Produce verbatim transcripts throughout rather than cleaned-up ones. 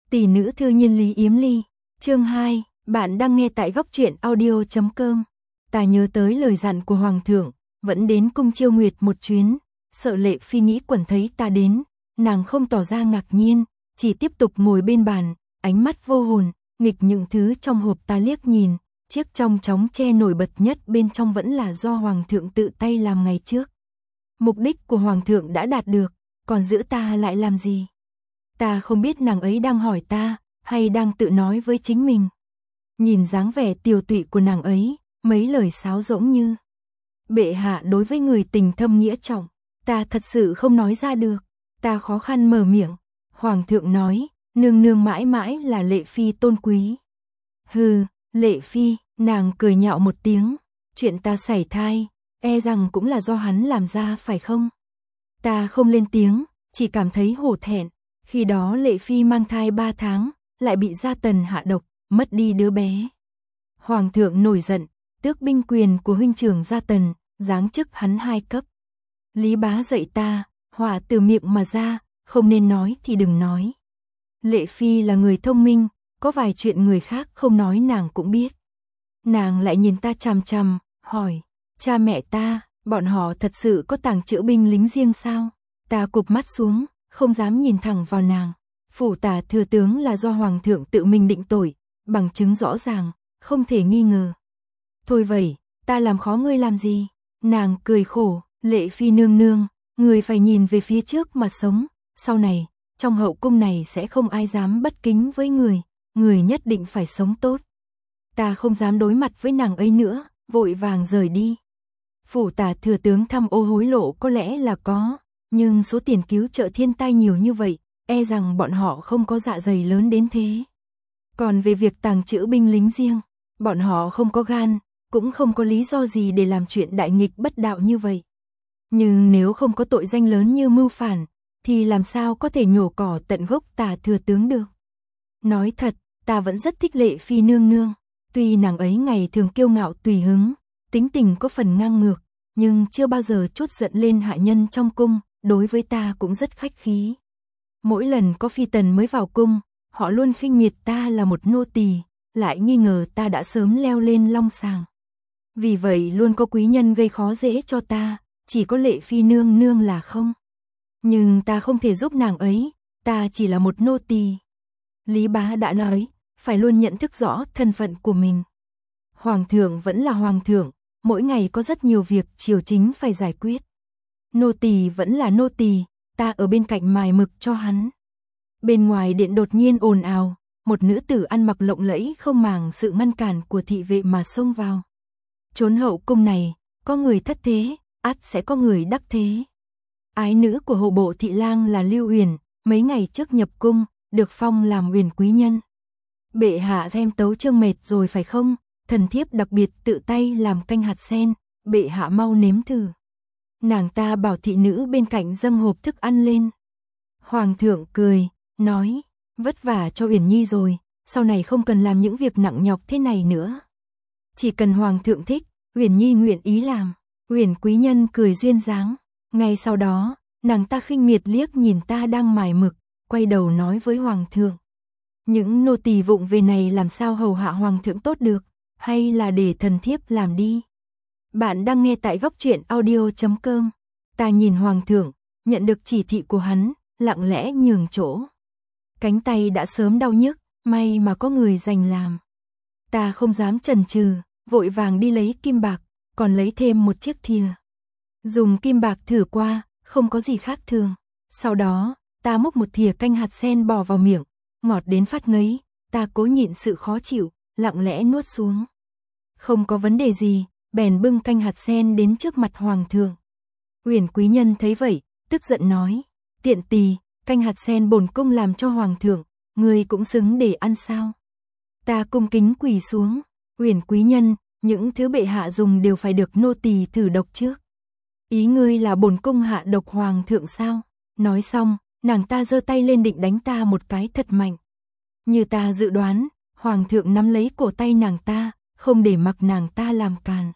Tỷ nữ thư nhân Lý Yếm Ly, chương hai, bạn đang nghe tại góc truyện audio chấm com. Ta nhớ tới lời dặn của Hoàng thượng, vẫn đến cung Chiêu Nguyệt một chuyến, sợ Lệ Phi nghĩ quẩn thấy ta đến, nàng không tỏ ra ngạc nhiên, chỉ tiếp tục ngồi bên bàn, ánh mắt vô hồn, nghịch những thứ trong hộp ta liếc nhìn, chiếc trong chóng tre nổi bật nhất bên trong vẫn là do Hoàng thượng tự tay làm ngày trước. Mục đích của Hoàng thượng đã đạt được, còn giữ ta lại làm gì? Ta không biết nàng ấy đang hỏi ta, hay đang tự nói với chính mình. Nhìn dáng vẻ tiều tụy của nàng ấy, mấy lời sáo rỗng như bệ hạ đối với người tình thâm nghĩa trọng, ta thật sự không nói ra được. Ta khó khăn mở miệng. Hoàng thượng nói, nương nương mãi mãi là Lệ Phi tôn quý. Hừ, Lệ Phi, nàng cười nhạo một tiếng. Chuyện ta sảy thai, e rằng cũng là do hắn làm ra phải không? Ta không lên tiếng, chỉ cảm thấy hổ thẹn. Khi đó Lệ Phi mang thai ba tháng, lại bị Gia Tần hạ độc, mất đi đứa bé. Hoàng thượng nổi giận, tước binh quyền của huynh trưởng Gia Tần, giáng chức hắn hai cấp. Lý bá dạy ta, hỏa từ miệng mà ra, không nên nói thì đừng nói. Lệ Phi là người thông minh, có vài chuyện người khác không nói nàng cũng biết. Nàng lại nhìn ta chằm chằm, hỏi, cha mẹ ta, bọn họ thật sự có tàng trữ binh lính riêng sao? Ta cụp mắt xuống, không dám nhìn thẳng vào nàng. Phủ tả thừa tướng là do Hoàng thượng tự mình định tội, bằng chứng rõ ràng, không thể nghi ngờ. Thôi vậy, ta làm khó ngươi làm gì? Nàng cười khổ, Lệ Phi nương nương, người phải nhìn về phía trước mà sống, sau này, trong hậu cung này sẽ không ai dám bất kính với người, người nhất định phải sống tốt. Ta không dám đối mặt với nàng ấy nữa, vội vàng rời đi. Phủ tả thừa tướng thăm ô hối lộ có lẽ là có, nhưng số tiền cứu trợ thiên tai nhiều như vậy, e rằng bọn họ không có dạ dày lớn đến thế. Còn về việc tàng trữ binh lính riêng, bọn họ không có gan, cũng không có lý do gì để làm chuyện đại nghịch bất đạo như vậy. Nhưng nếu không có tội danh lớn như mưu phản, thì làm sao có thể nhổ cỏ tận gốc tả thừa tướng được. Nói thật, ta vẫn rất thích Lệ Phi nương nương. Tuy nàng ấy ngày thường kiêu ngạo tùy hứng, tính tình có phần ngang ngược, nhưng chưa bao giờ trút giận lên hạ nhân trong cung, đối với ta cũng rất khách khí. Mỗi lần có phi tần mới vào cung, họ luôn khinh miệt ta là một nô tỳ, lại nghi ngờ ta đã sớm leo lên long sàng. Vì vậy luôn có quý nhân gây khó dễ cho ta, chỉ có Lệ Phi nương nương là không. Nhưng ta không thể giúp nàng ấy, ta chỉ là một nô tỳ. Lý bá đã nói, phải luôn nhận thức rõ thân phận của mình. Hoàng thượng vẫn là hoàng thượng, mỗi ngày có rất nhiều việc triều chính phải giải quyết. Nô tỳ vẫn là nô tỳ, ta ở bên cạnh mài mực cho hắn. Bên ngoài điện đột nhiên ồn ào, một nữ tử ăn mặc lộng lẫy không màng sự ngăn cản của thị vệ mà xông vào. Chốn hậu cung này, có người thất thế, ắt sẽ có người đắc thế. Ái nữ của hộ bộ thị lang là Lưu Uyển, mấy ngày trước nhập cung, được phong làm Uyển quý nhân. Bệ hạ thêm tấu chương mệt rồi phải không? Thần thiếp đặc biệt tự tay làm canh hạt sen, bệ hạ mau nếm thử. Nàng ta bảo thị nữ bên cạnh dâng hộp thức ăn lên. Hoàng thượng cười, nói, vất vả cho Uyển Nhi rồi, sau này không cần làm những việc nặng nhọc thế này nữa. Chỉ cần Hoàng thượng thích, Uyển Nhi nguyện ý làm. Uyển quý nhân cười duyên dáng. Ngay sau đó, nàng ta khinh miệt liếc nhìn ta đang mài mực, quay đầu nói với Hoàng thượng. Những nô tỳ vụng về này làm sao hầu hạ Hoàng thượng tốt được, hay là để thần thiếp làm đi. Bạn đang nghe tại góc truyện audio chấm com. Ta nhìn Hoàng thượng, nhận được chỉ thị của hắn, lặng lẽ nhường chỗ. Cánh tay đã sớm đau nhức, may mà có người dành làm. Ta không dám chần chừ, vội vàng đi lấy kim bạc, còn lấy thêm một chiếc thìa. Dùng kim bạc thử qua, không có gì khác thường. Sau đó, ta múc một thìa canh hạt sen bỏ vào miệng, ngọt đến phát ngấy, ta cố nhịn sự khó chịu, lặng lẽ nuốt xuống. Không có vấn đề gì, bèn bưng canh hạt sen đến trước mặt Hoàng thượng. Uyển quý nhân thấy vậy, tức giận nói, tiện tỳ, canh hạt sen bổn cung làm cho Hoàng thượng, ngươi cũng xứng để ăn sao? Ta cung kính quỳ xuống, Uyển quý nhân, những thứ bệ hạ dùng đều phải được nô tỳ thử độc trước. Ý ngươi là bổn cung hạ độc Hoàng thượng sao? Nói xong, nàng ta giơ tay lên định đánh ta một cái thật mạnh. Như ta dự đoán, Hoàng thượng nắm lấy cổ tay nàng ta, không để mặc nàng ta làm càn.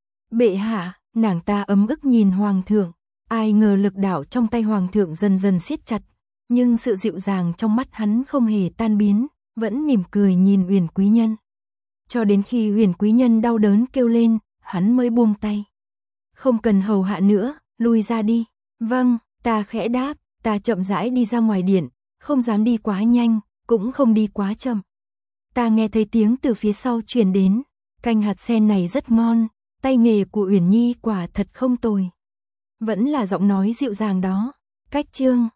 Bệ hạ, nàng ta ấm ức nhìn Hoàng thượng, ai ngờ lực đạo trong tay Hoàng thượng dần dần siết chặt, nhưng sự dịu dàng trong mắt hắn không hề tan biến, vẫn mỉm cười nhìn Uyển Quý Nhân. Cho đến khi Uyển Quý Nhân đau đớn kêu lên, hắn mới buông tay. Không cần hầu hạ nữa, lui ra đi. Vâng, ta khẽ đáp, ta chậm rãi đi ra ngoài điện, không dám đi quá nhanh, cũng không đi quá chậm. Ta nghe thấy tiếng từ phía sau truyền đến, canh hạt sen này rất ngon, tay nghề của Uyển Nhi quả thật không tồi. Vẫn là giọng nói dịu dàng đó. Cách chương